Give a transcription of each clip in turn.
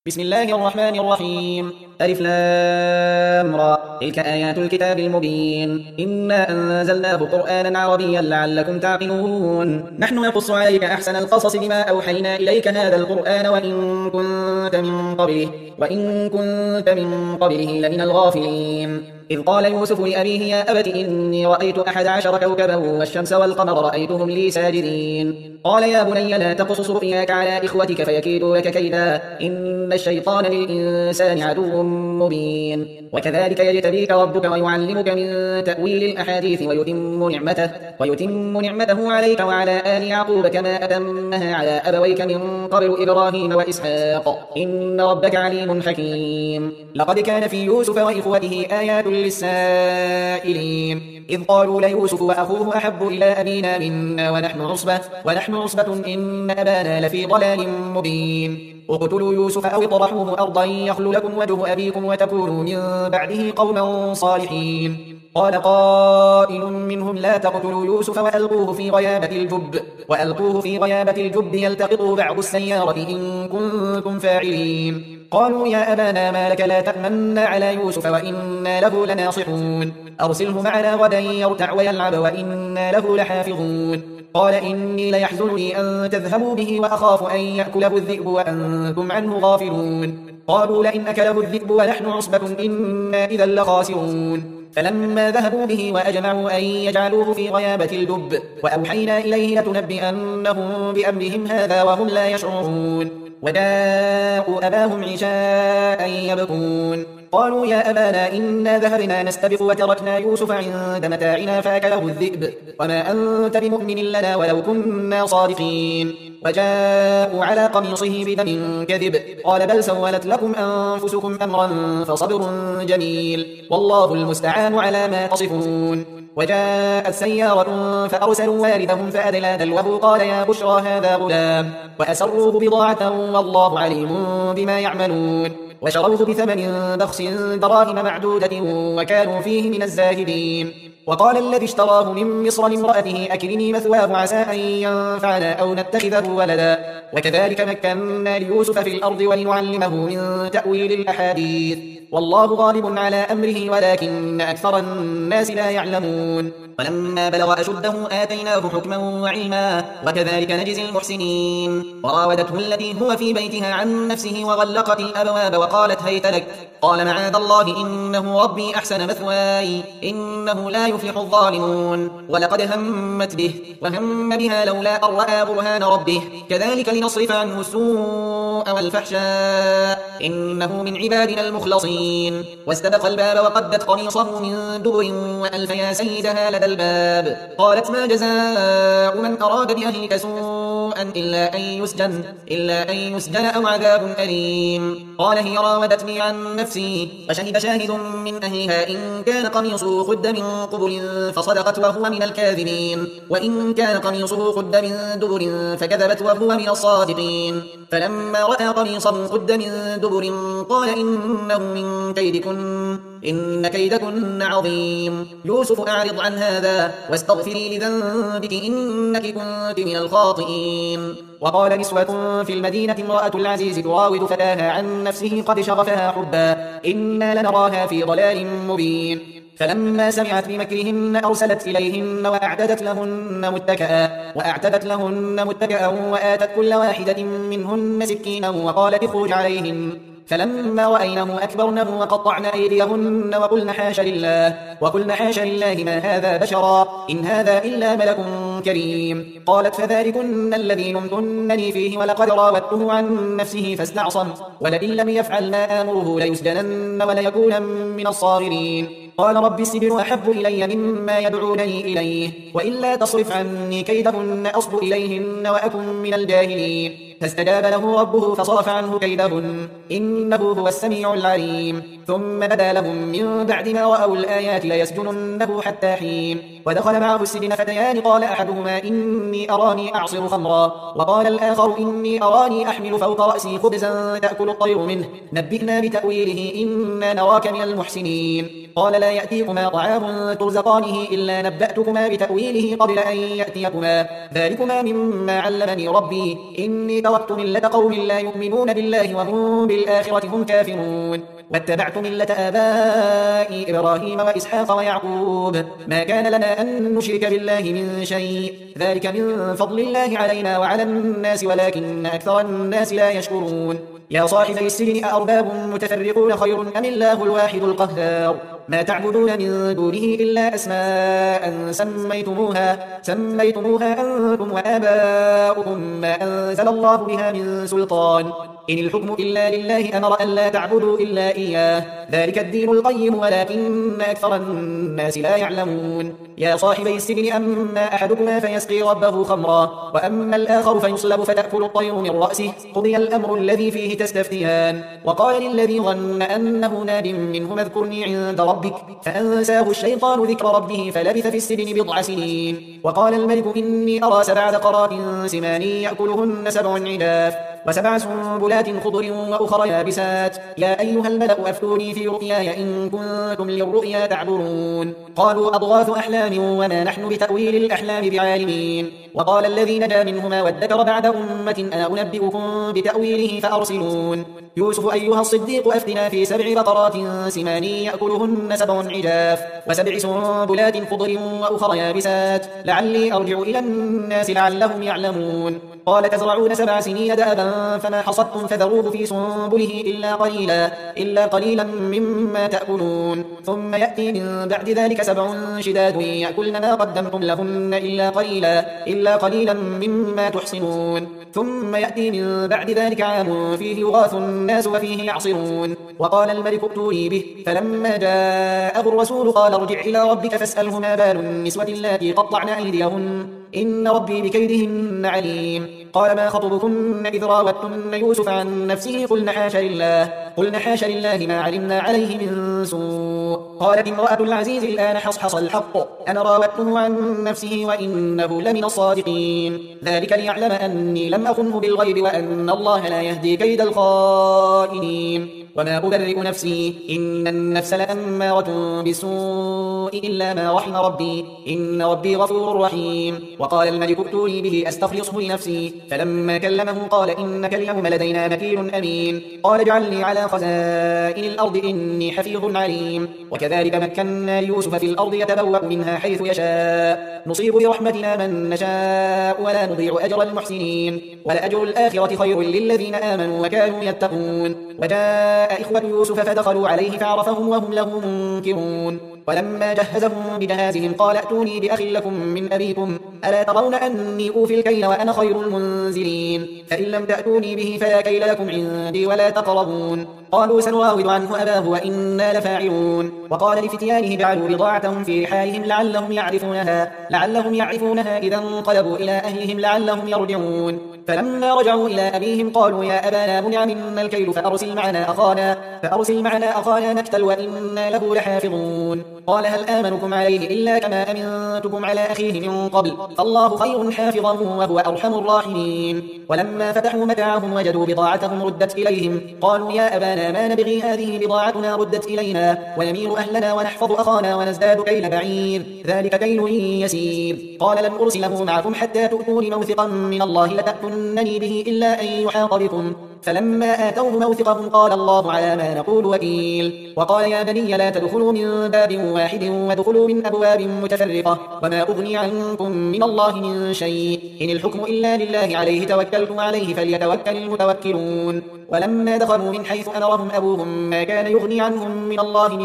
بسم الله الرحمن الرحيم. ألف لام را. تلك آيات الكتاب المبين. إنا أنزلناه قرآنا عربيا لعلكم تعقلون. نحن نقص عليك أحسن القصص بما أوحينا إليك هذا القرآن وإن كنت من قبله لمن الغافلين. إذ قال يوسف لأبيه يا أبت إني رأيت 11 كوكبا والشمس والقمر رأيتهم لي ساجدين. قال يا بني لا تقصص رؤياك على إخوتك فيكيدوا لك كيدا إن الشيطان للإنسان عدو مبين. وكذلك يجتبيك ربك ويعلمك من تأويل الأحاديث ويتم نعمته عليك وعلى آل يعقوب كما أتمها على أبويك من قبل إبراهيم وإسحاق إن ربك عليم حكيم. لقد كان في يوسف وإخوته آيات للسائلين إذ قالوا ليوسف وأخوه أحب إلى أبينا منا ونحن عصبة إن أبانا لفي ضلال مبين. اقتلوا يوسف أو اطرحوه أرضا يخل لكم وجه أبيكم وتكونوا من بعده قوما صالحين. قال قائل منهم لا تقتلوا يوسف وألقوه في غيابة الجب يلتقطه بعض السيارة إن كنتم فاعلين. قالوا يا أبانا ما لك لا تأمنا على يوسف وإنا له لناصحون أرسله معنا غدا يرتع ويلعب وإنا له لحافظون. قال إني ليحزنني أن تذهبوا به وأخاف أن يأكله الذئب وأنتم عنه غافلون. قالوا لئن أكله الذئب ونحن عصبة إنا إذا لخاسرون. فلما ذهبوا به وأجمعوا أن يجعلوه في غيابة الجب وأوحينا إليه لتنبئنهم بأمرهم هذا وهم لا يشعرون. وجاءوا أباهم عشاء يبكون. قالوا يا أبانا إنا ذهبنا نستبق وتركنا يوسف عند متاعنا فأكله الذئب وما أنت بمؤمن لنا ولو كنا صادقين. وجاءوا على قميصه بدم كذب قال بل سولت لكم أنفسكم أمرا فصبر جميل والله المستعان على ما تصفون. وجاءت سيارة فأرسلوا واردهم فأدلى دلوه قال يا بشرى هذا غلام وأسروه بضاعة والله عليم بما يعملون. وشروه بثمن بخس دراهم معدودة وكانوا فيه من الزاهدين. وقال الذي اشتراه من مصر لامرأته أكرمي مثواه عسى أن ينفعنا أو نتخذه ولدا وكذلك مكنا ليوسف في الأرض ولنعلمه من تأويل الأحاديث والله غالب على أمره ولكن أكثر الناس لا يعلمون. ولما بلغ أشده آتيناه حكما وعلما وكذلك نجزي المحسنين. وراودته التي هو في بيتها عن نفسه وغلقت الأبواب وقالت هيت لك قال معاذ الله إنه ربي أحسن مثواي إنه لا يفلح الظالمون. ولقد همت به وهم بها لولا أن رأى برهان ربه كذلك لنصرف عنه السوء والفحشاء إنه من عبادنا المخلصين. واستبق الباب وقدت قميصه من دبر وألف يا سيدها لدى الباب قالت ما جزاء من أراد بأهلك سوءا إلا أن يسجن أو عذاب أليم. قال هي راودتني عن نفسي وشهد شاهد من أهلها إن كان قميصه قد من قبل فصدقت وهو من الكاذبين وإن كان قميصه قد من دبر فكذبت وهو من الصادقين. فلما رأى قميصه قد من دبر قال إنه من كيدكن إن كيدكن عظيم. يوسف أعرض عن هذا واستغفري لذنبك إنك كنت من الخاطئين. وقال نسوة في المدينة امرأة العزيز تراود فتاها عن نفسه قد شغفها حبا إنا لنراها في ضلال مبين. فلما سمعت بمكرهن أرسلت إليهن وأعتدت لهن متكئا وآتت كل واحدة منهن سكينا وقالت اخرج عليهن. فلما رأينه أكبرنه وقطعن أيديهن وقلن حاش لله ما هذا بشرا إن هذا إلا ملك كريم. قالت فذلكن الذي لمتنني فيه ولقد راودته عن نفسه فاستعصم ولئن لم يفعل ما آمره ليسجنن وليكون من الصاغرين. قال رب السجن أحب إلي مما يدعونني إليه وإلا تصرف عني كيدهن أصب إليهن وأكن من الجاهلين. فاستجاب له ربه فصرف عنه كيدهن إنه هو السميع العليم. ثم بدا لهم من بعد ما رأوا الآيات ليسجننه حتى حين. ودخل معه السجن فتيان قال أحدهما إني أراني أعصر خمرا وقال الآخر إني أراني أحمل فوق رأسي خبزا تأكل الطير منه نبئنا بتأويله إنا نراك من المحسنين. قال لا يأتيكما طعام ترزقانه إلا نبأتكما بتأويله قبل أن يأتيكما ذلكما مما علمني ربي إني تركت ملة قوم لا يؤمنون بالله وهم بالآخرة هم كافرون واتبعت ملة آبائي إبراهيم وإسحاق ويعقوب ما كان لنا أن نشرك بالله من شيء ذلك من فضل الله علينا وعلى الناس ولكن أكثر الناس لا يشكرون يا صاحبي السجن أأرباب متفرقون خير أم الله الواحد القهار ما تعبدون من دونه إلا أسماء سميتموها أنتم وآباؤكم ما أنزل الله بها من سلطان إن الحكم إلا لله أمر أن لا تعبدوا إلا إياه ذلك الدين القيم ولكن أكثر الناس لا يعلمون يا صاحبي السجن أما أحدكما فيسقي ربه خمرا وأما الآخر فيصلب فتأكل الطير من رأسه قضي الأمر الذي فيه تستفتيان وقال للذي ظن أنه ناد منه اذكرني عند ربك فأنساه الشيطان ذكر ربه فلبث في السجن بضع سنين وقال الملك إني أرى 7 بقرات سمان يأكلهن 7 عجاف و7 سنبلات خضر وأخر يابسات يا أيها الملأ أفتوني في رؤياي إن كنتم للرؤيا تعبرون قالوا أضغاث أحلام وما نحن بتأويل الأحلام بعالمين وقال الذي نجا منهما وادكر بعد أمة أنا أنبئكم بتأويله فأرسلون يوسف أيها الصديق أفتنا في 7 بقرات سمان يأكلهن 7 عجاف و7 سنبلات خضر وأخر يابسات لعلي أرجع إلى الناس لعلهم يعلمون قال تزرعون 7 سنين دابا فما حصدتم فذروه في سنبله إلا قليلا مما تأكلون ثم يأتي من بعد ذلك 7 شداد يأكلن ما قدمتم لهن إلا قليلا مما تحصنون ثم يأتي من بعد ذلك عام فيه يغاث الناس وفيه يعصرون وقال الملك ائتوني به فلما جاءه الرسول قال ارجع إلى ربك فاسأله ما بال النسوة اللاتي قطعن أيديهن إن ربي بكيدهن عليم قال ما خطبكن إذ راوتن يوسف عن نفسه قلن حاش لله ما علمنا عليه من سوء قالت امرأة العزيز الآن حصحص الحق أنا راودته عن نفسه وإنه لمن الصادقين ذلك ليعلم أني لم أخنه بالغيب وأن الله لا يهدي كيد الخائنين وما أبرئ نفسي إن النفس لأمارة بالسوء إلا ما رحم ربي إن ربي غفور رحيم وقال الملك ائتوني به أستخلصه لنفسي فلما كلمه قال إنك اليوم لدينا مكين أمين قال اجعلني على خزائن الأرض إني حفيظ عليم وكذلك مكنا ليوسف في الأرض يتبوأ منها حيث يشاء نصيب برحمتنا من نشاء ولا نضيع أجر المحسنين ولأجر الآخرة خير للذين آمنوا وكانوا يتقون وجاء إخوة يوسف فدخلوا عليه فعرفهم وهم له منكرون ولما جهزهم بجهازهم قال ائتوني بأخ لكم من أبيكم ألا ترون أني أوفي الكيل وأنا خير المنزلين فإن لم تأتوني به فلا كيل لكم عندي ولا تقربون قالوا سنراود عنه أباه وإنا لفاعلون وقال لفتيانه جعلوا بضاعتهم في رحالهم لعلهم يعرفونها إذا انقلبوا إلى أهلهم لعلهم يرجعون فلما رجعوا إلى أبيهم قالوا يا أبانا منع منا الكيل فأرسل معنا أخانا نكتل وإنا له لحافظون قال هل آمنكم عليه إلا كما أمنتكم على أخيه من قبل فالله خير حافظا وهو أرحم الراحمين ولما فتحوا متاعهم وجدوا بضاعتهم ردت إليهم قالوا يا أبانا ما نبغي هذه بضاعتنا ردت إلينا ونمير أهلنا ونحفظ أخانا ونزداد كيل بعير ذلك كيل يسير قال لن أرسله معكم حتى تؤتوني موثقا من الله لتأتونني به إلا أن يحاط بكم فلما آتوه موثقهم قال الله على ما نقول وكيل وقال يا بني لا تدخلوا من باب واحد وادخلوا من أبواب متفرقة وما أغني عنكم من الله من شيء إن الحكم إلا لله عليه توكلت عليه فليتوكل المتوكلون ولما دخلوا من حيث أمرهم أبوهم ما كان يغني عنهم من الله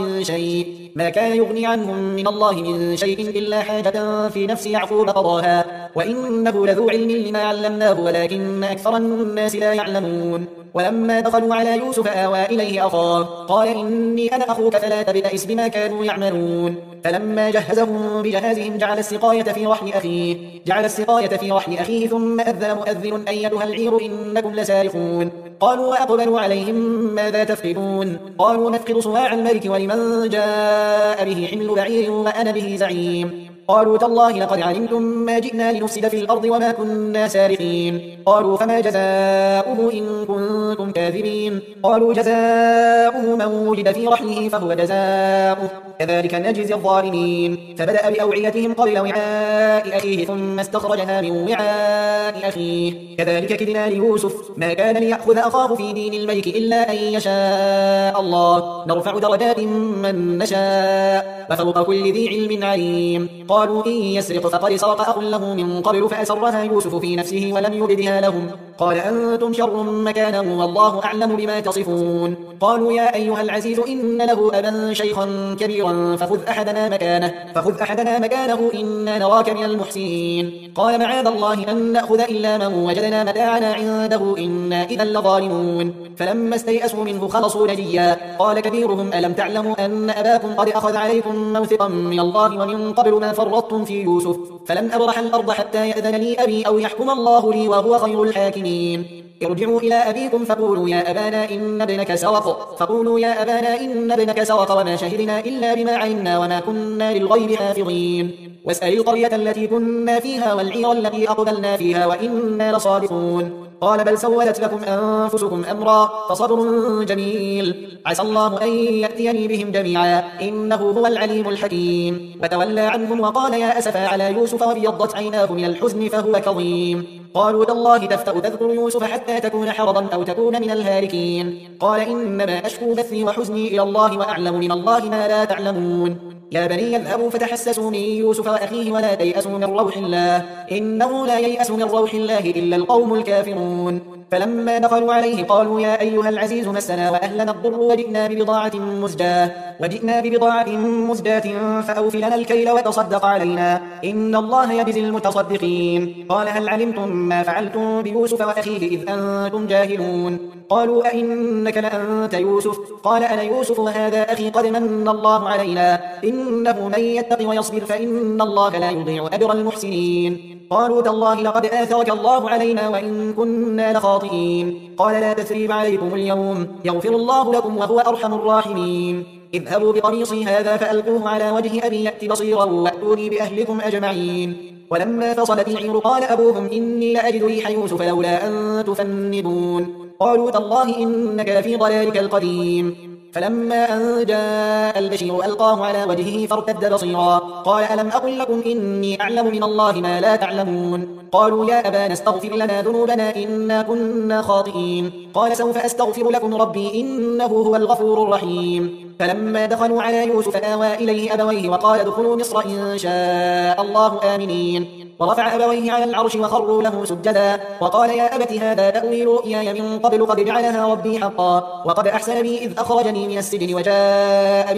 من شيء إلا حاجة في نفس يعقوب قضاها وإنه لذو علم لما علمناه ولكن أكثر الناس لا يعلمون ولما دخلوا على يوسف آوى إليه أخاه قال إني أنا أخوك فلا تبتئس بما كانوا يعملون فلما جهزهم بجهازهم جعل السقاية في رحل أخيه ثم أذن مؤذن أيتها العير إنكم لسارقون قالوا وأقبلوا عليهم ماذا تفقدون قالوا نفقد صواع الملك ولمن جاء به حمل بعير وأنا به زعيم قالوا تالله لقد علمتم ما جئنا لنفسد في الأرض وما كنا سارقين. قالوا فما جزاؤه إن كنتم كاذبين. قالوا جزاؤه من وجد في رحله فهو جزاؤه كذلك نجزي الظالمين. فبدأ بأوعيتهم قبل وعاء أخيه ثم استخرجها من وعاء أخيه كذلك كدنا ليوسف ما كان ليأخذ أخاه في دين الملك إلا أن يشاء الله نرفع درجات من نشاء وفوق كل ذي علم عليم. قالوا إن يسرق فقد سرق أخ له من قبل فأسرها يوسف في نفسه ولم يبدها لهم قال أنتم شر مكانا والله أعلم بما تصفون. قالوا يا أيها العزيز إن له أبا شيخا كبيرا فخذ أحدنا مكانه إنا نراك من المحسنين. قال معاذ الله أن نأخذ إلا من وجدنا متاعنا عنده إنا إذا لظالمون. فلما استيئسوا منه خلصوا نجيا قال كبيرهم ألم تعلموا أن أباكم قد أخذ عليكم موثقا من الله ومن قبل ما فرطتم في يوسف فلن أبرح الأرض حتى يأذن لي أبي أو يحكم الله لي وهو خير الحاكمين. ارجعوا إلى أبيكم فقولوا يا أبانا إن ابنك سرق وما شهدنا إلا بما علمنا وما كنا للغيب حافظين. واسأل القرية التي كنا فيها والعير التي أقبلنا فيها وإنا لصادقون. قال بل سولت لكم أنفسكم أمرا فصبر جميل عسى الله أن يأتيني بهم جميعا إنه هو العليم الحكيم. وتولى عنهم وقال يا أسفا على يوسف وابيضت عيناه من الحزن فهو كظيم. قالوا تالله تفتأ تذكر يوسف حتى تكون حرضا أو تكون من الهالكين. قال إنما أشكو بثي وحزني إلى الله وأعلم من الله ما لا تعلمون. يا بني اذهبوا فتحسسوا من يوسف وأخيه ولا تيأسوا من روح الله إنه لا ييأس من روح الله إلا القوم الكافرون. فلما دخلوا عليه قالوا يا أيها العزيز مسنا وأهلنا الضر وجئنا ببضاعة مزجاة فأوف لنا الكيل وتصدق علينا إن الله يجزي المتصدقين. قال هل علمتم ما فعلتم بيوسف وأخيه إذ أنتم جاهلون. قالوا أئنك لأنت يوسف قال أنا يوسف وهذا أخي قد من الله علينا إنه من يتق ويصبر فإن الله لا يضيع أجر المحسنين. قالوا تالله لقد آثرك الله علينا وإن كنا لخاطئين. قال لا تثريب عليكم اليوم يغفر الله لكم وهو أرحم الراحمين. اذهبوا بقميصي هذا فألقوه على وجه أبي يأت بصيرا وأتوني بأهلكم أجمعين. ولما فصلت العير قال أبوهم إني لأجد ريح يوسف لولا أن تفندون. قالوا تالله إنك لفي ضلالك القديم. فلما أن جاء البشير ألقاه على وجهه فارتد بصيرا قال ألم أقل لكم إني أعلم من الله ما لا تعلمون. قالوا يا أبانا استغفر لنا ذنوبنا إنا كنا خاطئين. قال سوف أستغفر لكم ربي إنه هو الغفور الرحيم. فلما دخلوا على يوسف آوى إليه أبويه وقال ادخلوا مصر إن شاء الله آمنين. ورفع أبويه على العرش وخروا له سجدا وقال يا أبت هذا تأويل رؤياي من قبل قد جعلها ربي حقا وقد أحسن بي إذ أخرجني من السجن وجاء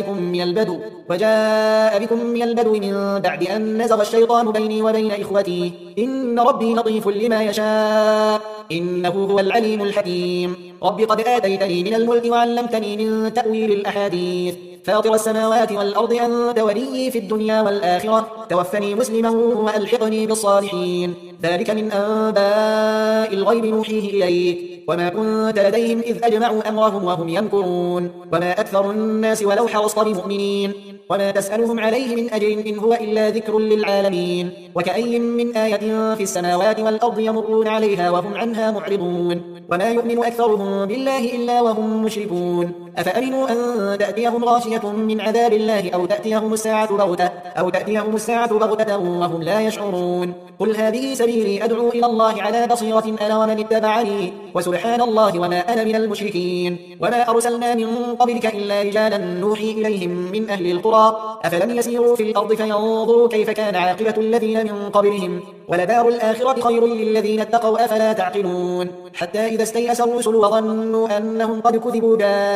بكم من البدو من بعد أن نزغ الشيطان بيني وبين إخوتي إن ربي لطيف لما يشاء إنه هو العليم الحكيم. رب قد آتيتني من الملك وعلمتني من تأويل الأحاديث فاطر السماوات والأرض أنت وليي في الدنيا والآخرة توفني مسلما وألحقني بالصالحين. ذلك من أنباء الغيب نوحيه إليك وما كنت لديهم إذ أجمعوا أمرهم وهم يمكرون وما أكثر الناس ولو حرصت بمؤمنين وما تسألهم عليه من أجر إن هو إلا ذكر للعالمين. وكأي من آية في السماوات والأرض يمرون عليها وهم عنها معرضون وما يؤمن أكثرهم بالله إلا وهم مشركون. أفأمنوا أن تأتيهم غاشية من عذاب الله أو تأتيهم الساعة بغتة وهم لا يشعرون. قل هذه سبيلي أدعو إلى الله على بصيرة أنا ومن اتبعني وسبحان الله وما أنا من المشركين. وما أرسلنا من قبلك إلا رجالا نوحي إليهم من أهل القرى أفلم يسيروا في الأرض فينظروا كيف كان عاقبة الذين من قبلهم ولدار الآخرة خير للذين اتقوا أفلا تعقلون. حتى إذا استيأس الرسل وظنوا أنهم قد كذبوا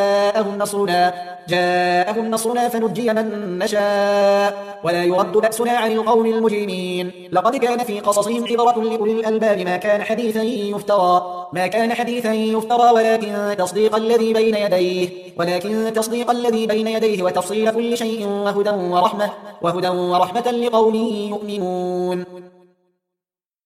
جاءهم نصرنا فنجي من نشاء ولا يرد بأسنا عن القوم المجرمين. لقد كان في قصصهم عبرة لأولي الألباب ما كان حديثا يفترى ولكن تصديق الذي بين يديه وتفصيل كل شيء وهدى ورحمة لقوم يؤمنون.